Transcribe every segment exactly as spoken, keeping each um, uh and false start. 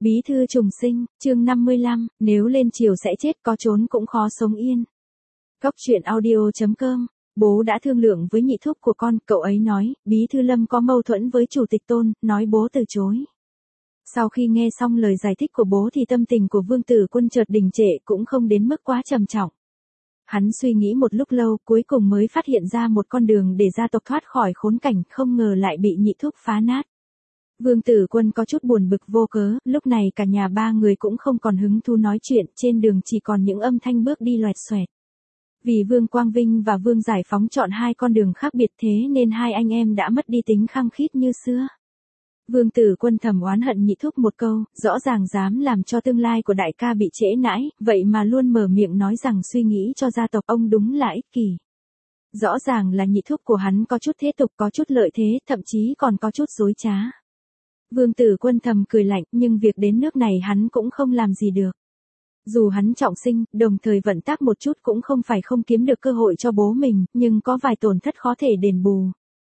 Bí thư trùng sinh, chương năm mươi lăm, nếu lên triều sẽ chết có trốn cũng khó sống yên. Góc truyện audio chấm com, bố đã thương lượng với nhị thúc của con, cậu ấy nói, Bí thư Lâm có mâu thuẫn với chủ tịch Tôn, nói bố từ chối. Sau khi nghe xong lời giải thích của bố thì tâm tình của Vương Tử Quân chợt đình trệ, cũng không đến mức quá trầm trọng. Hắn suy nghĩ một lúc lâu, cuối cùng mới phát hiện ra một con đường để gia tộc thoát khỏi khốn cảnh, không ngờ lại bị nhị thúc phá nát. Vương Tử Quân có chút buồn bực vô cớ, lúc này cả nhà ba người cũng không còn hứng thú nói chuyện, trên đường chỉ còn những âm thanh bước đi loẹt xoẹt. Vì Vương Quang Vinh và Vương Giải Phóng chọn hai con đường khác biệt thế nên hai anh em đã mất đi tính khăng khít như xưa. Vương Tử Quân thầm oán hận nhị thúc một câu, rõ ràng dám làm cho tương lai của đại ca bị trễ nãi, vậy mà luôn mở miệng nói rằng suy nghĩ cho gia tộc ông đúng là ích kỷ. Rõ ràng là nhị thúc của hắn có chút thế tục, có chút lợi thế, thậm chí còn có chút dối trá. Vương Tử Quân thầm cười lạnh, nhưng việc đến nước này hắn cũng không làm gì được. Dù hắn trọng sinh, đồng thời vận tác một chút cũng không phải không kiếm được cơ hội cho bố mình, nhưng có vài tổn thất khó thể đền bù.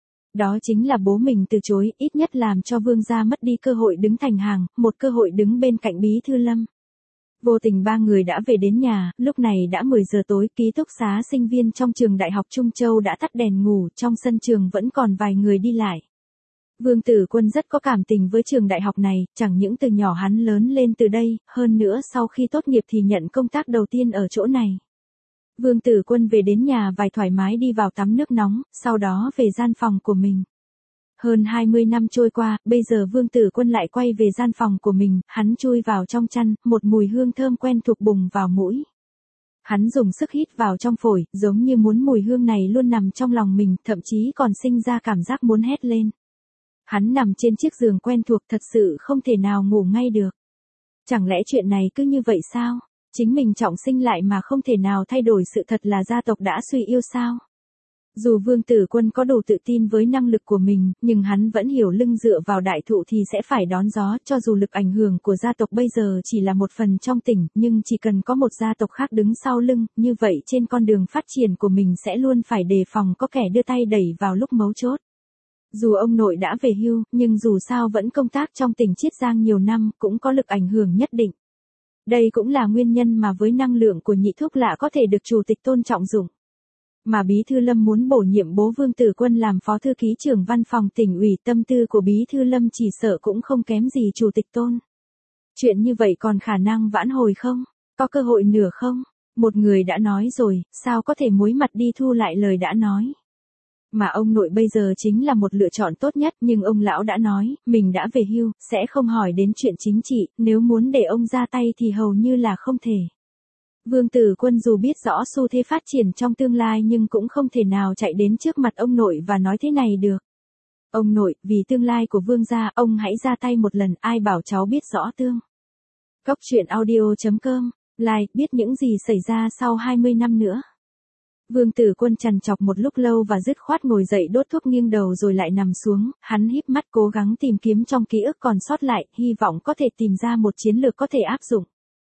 Đó chính là bố mình từ chối, ít nhất làm cho Vương gia mất đi cơ hội đứng thành hàng, một cơ hội đứng bên cạnh Bí thư Lâm. Vô tình ba người đã về đến nhà, lúc này đã mười giờ tối, ký túc xá sinh viên trong trường Đại học Trung Châu đã tắt đèn ngủ, trong sân trường vẫn còn vài người đi lại. Vương Tử Quân rất có cảm tình với trường đại học này, chẳng những từ nhỏ hắn lớn lên từ đây, hơn nữa sau khi tốt nghiệp thì nhận công tác đầu tiên ở chỗ này. Vương Tử Quân về đến nhà vài thoải mái đi vào tắm nước nóng, sau đó về gian phòng của mình. Hơn hai mươi năm trôi qua, bây giờ Vương Tử Quân lại quay về gian phòng của mình, hắn chui vào trong chăn, một mùi hương thơm quen thuộc bùng vào mũi. Hắn dùng sức hít vào trong phổi, giống như muốn mùi hương này luôn nằm trong lòng mình, thậm chí còn sinh ra cảm giác muốn hét lên. Hắn nằm trên chiếc giường quen thuộc thật sự không thể nào ngủ ngay được. Chẳng lẽ chuyện này cứ như vậy sao? Chính mình trọng sinh lại mà không thể nào thay đổi sự thật là gia tộc đã suy yếu sao? Dù Vương Tử Quân có đủ tự tin với năng lực của mình, nhưng hắn vẫn hiểu lưng dựa vào đại thụ thì sẽ phải đón gió, cho dù lực ảnh hưởng của gia tộc bây giờ chỉ là một phần trong tỉnh, nhưng chỉ cần có một gia tộc khác đứng sau lưng, như vậy trên con đường phát triển của mình sẽ luôn phải đề phòng có kẻ đưa tay đẩy vào lúc mấu chốt. Dù ông nội đã về hưu, nhưng dù sao vẫn công tác trong tỉnh Chiết Giang nhiều năm, cũng có lực ảnh hưởng nhất định. Đây cũng là nguyên nhân mà với năng lượng của nhị thúc lạ có thể được chủ tịch Tôn trọng dụng. Mà Bí thư Lâm muốn bổ nhiệm bố Vương Tử Quân làm phó thư ký trưởng văn phòng tỉnh ủy, tâm tư của Bí thư Lâm chỉ sợ cũng không kém gì chủ tịch Tôn. Chuyện như vậy còn khả năng vãn hồi không? Có cơ hội nửa không? Một người đã nói rồi, sao có thể muối mặt đi thu lại lời đã nói? Mà ông nội bây giờ chính là một lựa chọn tốt nhất, nhưng ông lão đã nói, mình đã về hưu, sẽ không hỏi đến chuyện chính trị, nếu muốn để ông ra tay thì hầu như là không thể. Vương Tử Quân dù biết rõ xu thế phát triển trong tương lai nhưng cũng không thể nào chạy đến trước mặt ông nội và nói thế này được. Ông nội, vì tương lai của Vương gia, ông hãy ra tay một lần, ai bảo cháu biết rõ tương. Góc truyện audio chấm com, like, biết những gì xảy ra sau hai mươi năm nữa. Vương Tử Quân trằn trọc một lúc lâu và dứt khoát ngồi dậy đốt thuốc nghiêng đầu rồi lại nằm xuống, hắn híp mắt cố gắng tìm kiếm trong ký ức còn sót lại, hy vọng có thể tìm ra một chiến lược có thể áp dụng.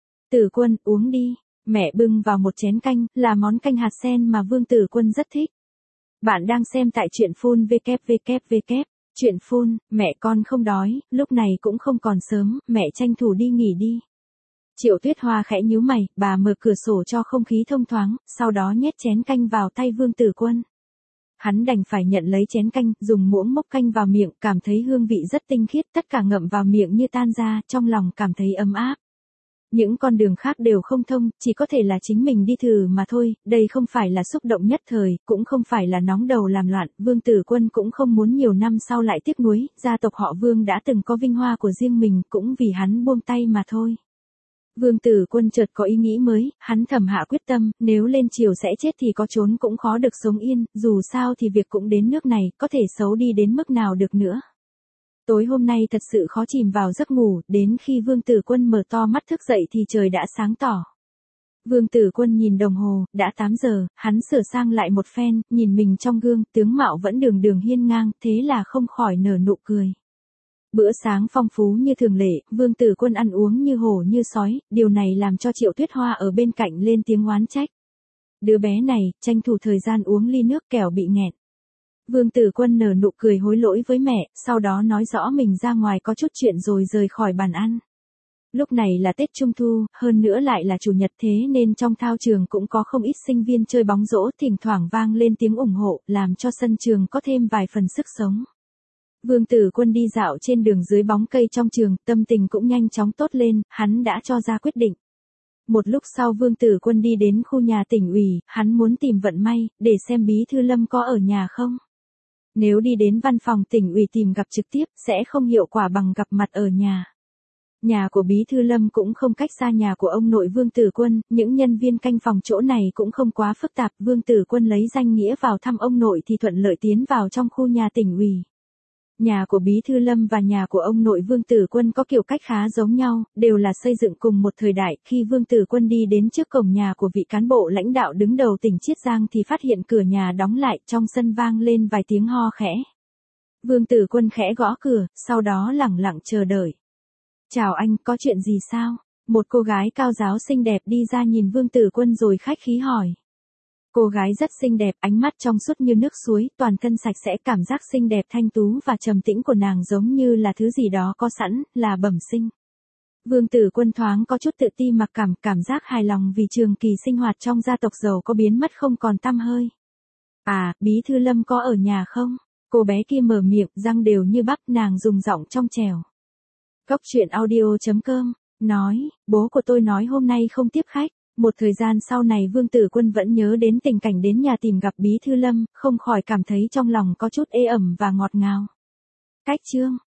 Tử Quân, uống đi. Mẹ bưng vào một chén canh, là món canh hạt sen mà Vương Tử Quân rất thích. Bạn đang xem tại truyện phun vê kép vê kép vê kép, truyện phun, mẹ con không đói, lúc này cũng không còn sớm, mẹ tranh thủ đi nghỉ đi. Triệu Tuyết Hoa khẽ nhíu mày, bà mở cửa sổ cho không khí thông thoáng, sau đó nhét chén canh vào tay Vương Tử Quân. Hắn đành phải nhận lấy chén canh, dùng muỗng múc canh vào miệng, cảm thấy hương vị rất tinh khiết, tất cả ngậm vào miệng như tan ra, trong lòng cảm thấy ấm áp. Những con đường khác đều không thông, chỉ có thể là chính mình đi thử mà thôi, đây không phải là xúc động nhất thời, cũng không phải là nóng đầu làm loạn, Vương Tử Quân cũng không muốn nhiều năm sau lại tiếc nuối, gia tộc họ Vương đã từng có vinh hoa của riêng mình, cũng vì hắn buông tay mà thôi. Vương Tử Quân chợt có ý nghĩ mới, hắn thầm hạ quyết tâm, nếu lên triều sẽ chết thì có trốn cũng khó được sống yên, dù sao thì việc cũng đến nước này, có thể xấu đi đến mức nào được nữa. Tối hôm nay thật sự khó chìm vào giấc ngủ, đến khi Vương Tử Quân mở to mắt thức dậy thì trời đã sáng tỏ. Vương Tử Quân nhìn đồng hồ, đã tám giờ, hắn sửa sang lại một phen, nhìn mình trong gương, tướng mạo vẫn đường đường hiên ngang, thế là không khỏi nở nụ cười. Bữa sáng phong phú như thường lệ, Vương Tử Quân ăn uống như hổ như sói, điều này làm cho Triệu Tuyết Hoa ở bên cạnh lên tiếng oán trách. Đứa bé này, tranh thủ thời gian uống ly nước kẻo bị nghẹn. Vương Tử Quân nở nụ cười hối lỗi với mẹ, sau đó nói rõ mình ra ngoài có chút chuyện rồi rời khỏi bàn ăn. Lúc này là Tết Trung Thu, hơn nữa lại là Chủ nhật thế nên trong thao trường cũng có không ít sinh viên chơi bóng rổ, thỉnh thoảng vang lên tiếng ủng hộ, làm cho sân trường có thêm vài phần sức sống. Vương Tử Quân đi dạo trên đường dưới bóng cây trong trường, tâm tình cũng nhanh chóng tốt lên, hắn đã cho ra quyết định. Một lúc sau Vương Tử Quân đi đến khu nhà tỉnh ủy, hắn muốn tìm vận may, để xem Bí thư Lâm có ở nhà không. Nếu đi đến văn phòng tỉnh ủy tìm gặp trực tiếp, sẽ không hiệu quả bằng gặp mặt ở nhà. Nhà của Bí thư Lâm cũng không cách xa nhà của ông nội Vương Tử Quân, những nhân viên canh phòng chỗ này cũng không quá phức tạp. Vương Tử Quân lấy danh nghĩa vào thăm ông nội thì thuận lợi tiến vào trong khu nhà tỉnh ủy. Nhà của Bí thư Lâm và nhà của ông nội Vương Tử Quân có kiểu cách khá giống nhau, đều là xây dựng cùng một thời đại. Khi Vương Tử Quân đi đến trước cổng nhà của vị cán bộ lãnh đạo đứng đầu tỉnh Chiết Giang thì phát hiện cửa nhà đóng lại, trong sân vang lên vài tiếng ho khẽ. Vương Tử Quân khẽ gõ cửa, sau đó lẳng lặng chờ đợi. Chào anh, có chuyện gì sao? Một cô gái cao ráo xinh đẹp đi ra nhìn Vương Tử Quân rồi khách khí hỏi. Cô gái rất xinh đẹp, ánh mắt trong suốt như nước suối, toàn thân sạch sẽ, cảm giác xinh đẹp thanh tú và trầm tĩnh của nàng giống như là thứ gì đó có sẵn, là bẩm sinh. Vương Tử Quân thoáng có chút tự ti mặc cảm, cảm giác hài lòng vì trường kỳ sinh hoạt trong gia tộc giàu có biến mất không còn tăm hơi. À, Bí thư Lâm có ở nhà không? Cô bé kia mở miệng, răng đều như bắp, nàng dùng giọng trong trẻo. Góc truyện audio chấm com, nói, bố của tôi nói hôm nay không tiếp khách. Một thời gian sau này Vương Tử Quân vẫn nhớ đến tình cảnh đến nhà tìm gặp Bí thư Lâm, không khỏi cảm thấy trong lòng có chút ê ẩm và ngọt ngào. Cách chương